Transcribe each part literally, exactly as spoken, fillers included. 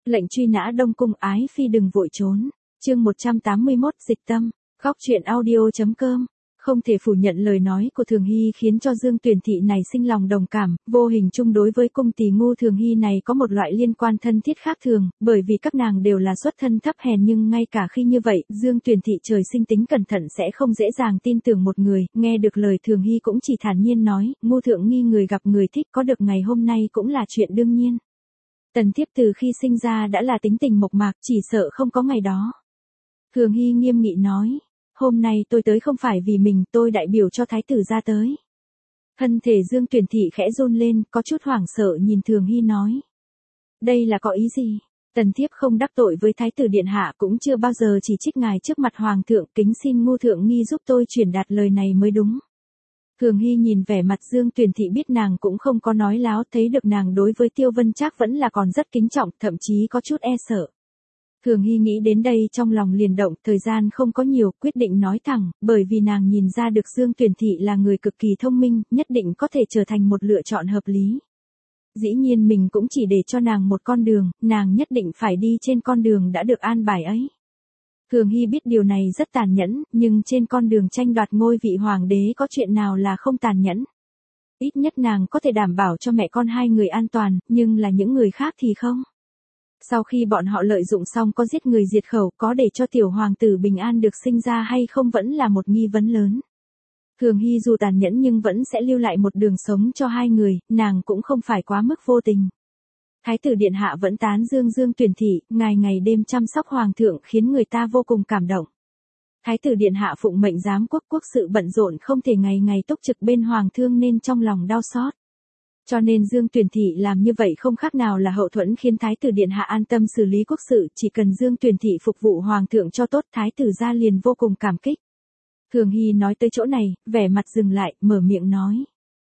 Lệnh truy nã Đông Cung, ái phi đừng vội trốn. Chương một trăm tám mươi mốt, dịch tâm. Góc truyện audio chấm com. Không thể phủ nhận lời nói của Thường Hy khiến cho Dương Tuyển Thị này sinh lòng đồng cảm, vô hình chung đối với cung tỷ ngu Thường Hy này có một loại liên quan thân thiết khác thường, bởi vì các nàng đều là xuất thân thấp hèn, nhưng ngay cả khi như vậy, Dương Tuyển Thị trời sinh tính cẩn thận sẽ không dễ dàng tin tưởng một người, nghe được lời Thường Hy cũng chỉ thản nhiên nói, ngu thượng nghi người gặp người thích, có được ngày hôm nay cũng là chuyện đương nhiên. Tần Thiếp từ khi sinh ra đã là tính tình mộc mạc, chỉ sợ không có ngày đó. Thường Hy nghiêm nghị nói, hôm nay tôi tới không phải vì mình, tôi đại biểu cho thái tử ra tới. Thân thể Dương Tuyển Thị khẽ run lên, có chút hoảng sợ nhìn Thường Hy nói. Đây là có ý gì? Tần Thiếp không đắc tội với thái tử điện hạ, cũng chưa bao giờ chỉ trích ngài trước mặt hoàng thượng, kính xin ngu thượng nghi giúp tôi truyền đạt lời này mới đúng. Thường Hy nhìn vẻ mặt Dương Tuyển Thị biết nàng cũng không có nói láo, thấy được nàng đối với Tiêu Vân Trác vẫn là còn rất kính trọng, thậm chí có chút e sợ. Thường Hy nghĩ đến đây trong lòng liền động, thời gian không có nhiều, quyết định nói thẳng, bởi vì nàng nhìn ra được Dương Tuyển Thị là người cực kỳ thông minh, nhất định có thể trở thành một lựa chọn hợp lý. Dĩ nhiên mình cũng chỉ để cho nàng một con đường, nàng nhất định phải đi trên con đường đã được an bài ấy. Thường Hy biết điều này rất tàn nhẫn, nhưng trên con đường tranh đoạt ngôi vị hoàng đế có chuyện nào là không tàn nhẫn. Ít nhất nàng có thể đảm bảo cho mẹ con hai người an toàn, nhưng là những người khác thì không. Sau khi bọn họ lợi dụng xong có giết người diệt khẩu, có để cho tiểu hoàng tử bình an được sinh ra hay không vẫn là một nghi vấn lớn. Thường Hy dù tàn nhẫn nhưng vẫn sẽ lưu lại một đường sống cho hai người, nàng cũng không phải quá mức vô tình. Thái tử điện hạ vẫn tán dương Dương Tuyển Thị, ngày ngày đêm chăm sóc hoàng thượng khiến người ta vô cùng cảm động. Thái tử điện hạ phụng mệnh giám quốc, quốc sự bận rộn không thể ngày ngày túc trực bên hoàng thương nên trong lòng đau xót. Cho nên Dương Tuyển Thị làm như vậy không khác nào là hậu thuẫn khiến thái tử điện hạ an tâm xử lý quốc sự, chỉ cần Dương Tuyển Thị phục vụ hoàng thượng cho tốt, thái tử gia liền vô cùng cảm kích. Thường Hy nói tới chỗ này, vẻ mặt dừng lại, mở miệng nói.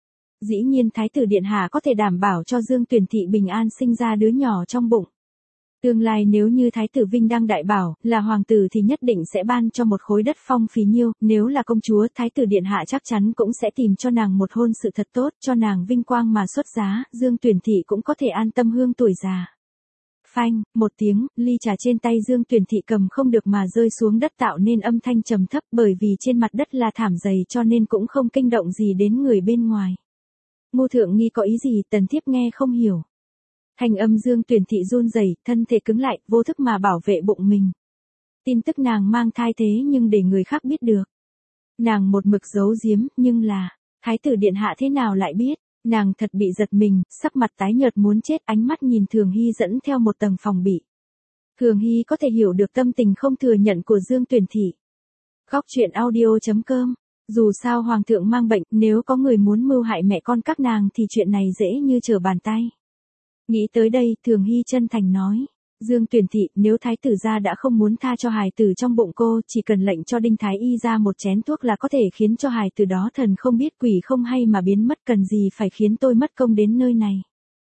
Dĩ nhiên thái tử điện hạ có thể đảm bảo cho Dương Tuyển Thị bình an sinh ra đứa nhỏ trong bụng. Tương lai nếu như thái tử Vinh Đăng đại bảo, là hoàng tử thì nhất định sẽ ban cho một khối đất phong phí nhiêu, nếu là công chúa, thái tử điện hạ chắc chắn cũng sẽ tìm cho nàng một hôn sự thật tốt, cho nàng vinh quang mà xuất giá, Dương Tuyển Thị cũng có thể an tâm hương tuổi già. Phanh, một tiếng, ly trà trên tay Dương Tuyển Thị cầm không được mà rơi xuống đất tạo nên âm thanh trầm thấp, bởi vì trên mặt đất là thảm dày cho nên cũng không kinh động gì đến người bên ngoài. Ngu thượng nghi có ý gì? Tần Thiếp nghe không hiểu. Thanh âm Dương Tuyển Thị run rẩy, thân thể cứng lại, vô thức mà bảo vệ bụng mình. Tin tức nàng mang thai thế nhưng để người khác biết được. Nàng một mực giấu giếm, nhưng là, thái tử điện hạ thế nào lại biết? Nàng thật bị giật mình, sắc mặt tái nhợt muốn chết, ánh mắt nhìn Thường Hy dẫn theo một tầng phòng bị. Thường Hy có thể hiểu được tâm tình không thừa nhận của Dương Tuyển Thị. Góc truyện audio chấm com. Dù sao hoàng thượng mang bệnh, nếu có người muốn mưu hại mẹ con các nàng thì chuyện này dễ như trở bàn tay. Nghĩ tới đây, Thường Hy chân thành nói. Dương Tuyển Thị, nếu thái tử gia đã không muốn tha cho hài tử trong bụng cô, chỉ cần lệnh cho Đinh Thái Y ra một chén thuốc là có thể khiến cho hài tử đó thần không biết quỷ không hay mà biến mất, cần gì phải khiến tôi mất công đến nơi này.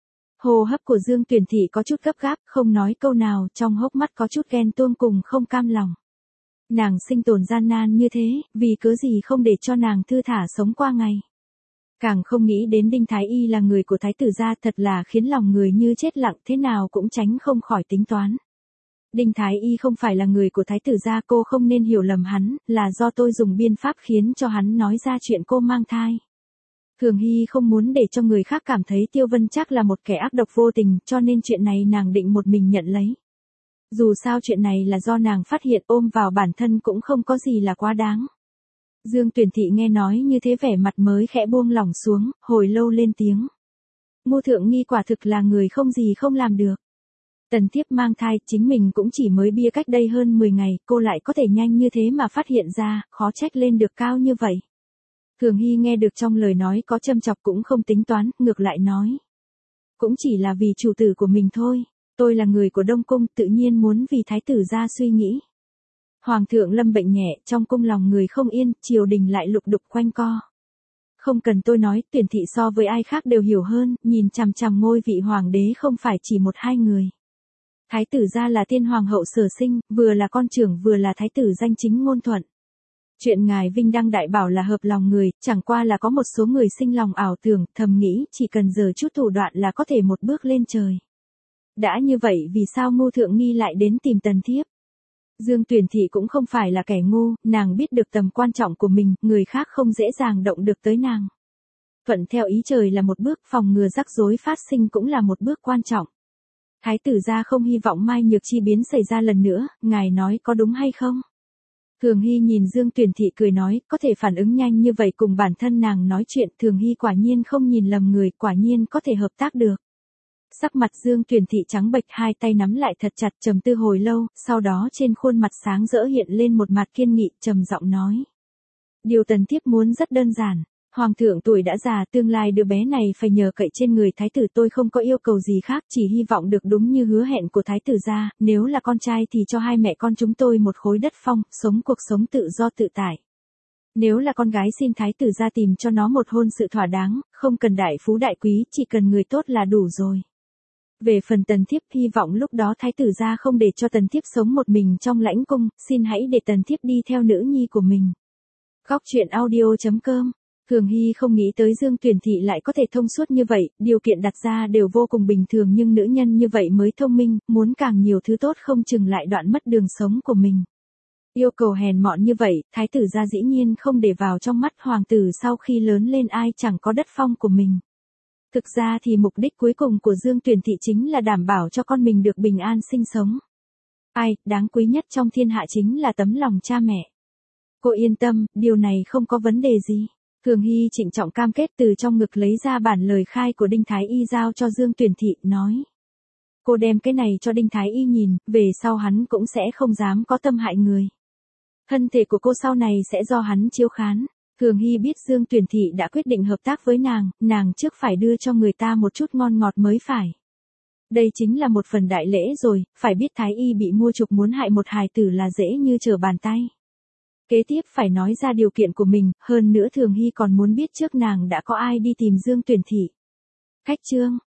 Hô hấp của Dương Tuyển Thị có chút gấp gáp, không nói câu nào, trong hốc mắt có chút ghen tuông cùng không cam lòng. Nàng sinh tồn gian nan như thế, vì cớ gì không để cho nàng thư thả sống qua ngày. Càng không nghĩ đến Đinh Thái Y là người của thái tử gia, thật là khiến lòng người như chết lặng, thế nào cũng tránh không khỏi tính toán. Đinh Thái Y không phải là người của thái tử gia, cô không nên hiểu lầm hắn, là do tôi dùng biên pháp khiến cho hắn nói ra chuyện cô mang thai. Thường Hy không muốn để cho người khác cảm thấy Tiêu Vân Trác là một kẻ ác độc vô tình, cho nên chuyện này nàng định một mình nhận lấy. Dù sao chuyện này là do nàng phát hiện, ôm vào bản thân cũng không có gì là quá đáng. Dương Tuyển Thị nghe nói như thế vẻ mặt mới khẽ buông lỏng xuống, hồi lâu lên tiếng. Ngu thượng nghi quả thực là người không gì không làm được. Tần Thiếp mang thai, chính mình cũng chỉ mới bia cách đây hơn mười ngày, cô lại có thể nhanh như thế mà phát hiện ra, khó trách lên được cao như vậy. Thường Hy nghe được trong lời nói có châm chọc cũng không tính toán, ngược lại nói. Cũng chỉ là vì chủ tử của mình thôi, tôi là người của Đông Cung, tự nhiên muốn vì thái tử gia suy nghĩ. Hoàng thượng lâm bệnh nhẹ, trong cung lòng người không yên, triều đình lại lục đục quanh co. Không cần tôi nói, Tuyển Thị so với ai khác đều hiểu hơn, nhìn chằm chằm ngôi vị hoàng đế không phải chỉ một hai người. Thái tử gia là tiên hoàng hậu sở sinh, vừa là con trưởng vừa là thái tử danh chính ngôn thuận. Chuyện ngài Vinh Đăng đại bảo là hợp lòng người, chẳng qua là có một số người sinh lòng ảo tưởng, thầm nghĩ chỉ cần giờ chút thủ đoạn là có thể một bước lên trời. Đã như vậy vì sao Ngô Thượng Nghi lại đến tìm Tần Thiếp? Dương Tuyển Thị cũng không phải là kẻ ngu, nàng biết được tầm quan trọng của mình, người khác không dễ dàng động được tới nàng. Thuận theo ý trời là một bước, phòng ngừa rắc rối phát sinh cũng là một bước quan trọng. Thái tử gia không hy vọng Mai Nhược Chi biến xảy ra lần nữa, ngài nói có đúng hay không? Thường Hy nhìn Dương Tuyển Thị cười nói, có thể phản ứng nhanh như vậy cùng bản thân nàng nói chuyện, Thường Hy quả nhiên không nhìn lầm người, quả nhiên có thể hợp tác được. Sắc mặt Dương Tuyển Thị trắng bệch, hai tay nắm lại thật chặt, trầm tư hồi lâu, sau đó trên khuôn mặt sáng rỡ hiện lên một mặt kiên nghị, trầm giọng nói. Điều Tần Thiếp muốn rất đơn giản. Hoàng thượng tuổi đã già, tương lai đứa bé này phải nhờ cậy trên người thái tử, tôi không có yêu cầu gì khác, chỉ hy vọng được đúng như hứa hẹn của thái tử gia, nếu là con trai thì cho hai mẹ con chúng tôi một khối đất phong, sống cuộc sống tự do tự tại. Nếu là con gái xin thái tử gia tìm cho nó một hôn sự thỏa đáng, không cần đại phú đại quý, chỉ cần người tốt là đủ rồi. Về phần Tần Thiếp, hy vọng lúc đó thái tử gia không để cho Tần Thiếp sống một mình trong lãnh cung, xin hãy để Tần Thiếp đi theo nữ nhi của mình. Góc truyện audio chấm com. Thường Hy không nghĩ tới Dương Tuyển Thị lại có thể thông suốt như vậy, điều kiện đặt ra đều vô cùng bình thường nhưng nữ nhân như vậy mới thông minh, muốn càng nhiều thứ tốt không chừng lại đoạn mất đường sống của mình. Yêu cầu hèn mọn như vậy, thái tử gia dĩ nhiên không để vào trong mắt, hoàng tử sau khi lớn lên ai chẳng có đất phong của mình. Thực ra thì mục đích cuối cùng của Dương Tuyển Thị chính là đảm bảo cho con mình được bình an sinh sống. Ai, đáng quý nhất trong thiên hạ chính là tấm lòng cha mẹ. Cô yên tâm, điều này không có vấn đề gì. Thường Hy trịnh trọng cam kết, từ trong ngực lấy ra bản lời khai của Đinh Thái Y giao cho Dương Tuyển Thị, nói. Cô đem cái này cho Đinh Thái Y nhìn, về sau hắn cũng sẽ không dám có tâm hại người. Thân thể của cô sau này sẽ do hắn chiếu khán. Thường Hy biết Dương Tuyển Thị đã quyết định hợp tác với nàng, nàng trước phải đưa cho người ta một chút ngon ngọt mới phải. Đây chính là một phần đại lễ rồi, phải biết Thái Y bị mua chuộc muốn hại một hài tử là dễ như trở bàn tay. Kế tiếp phải nói ra điều kiện của mình, hơn nữa Thường Hy còn muốn biết trước nàng đã có ai đi tìm Dương Tuyển Thị. Khách chương.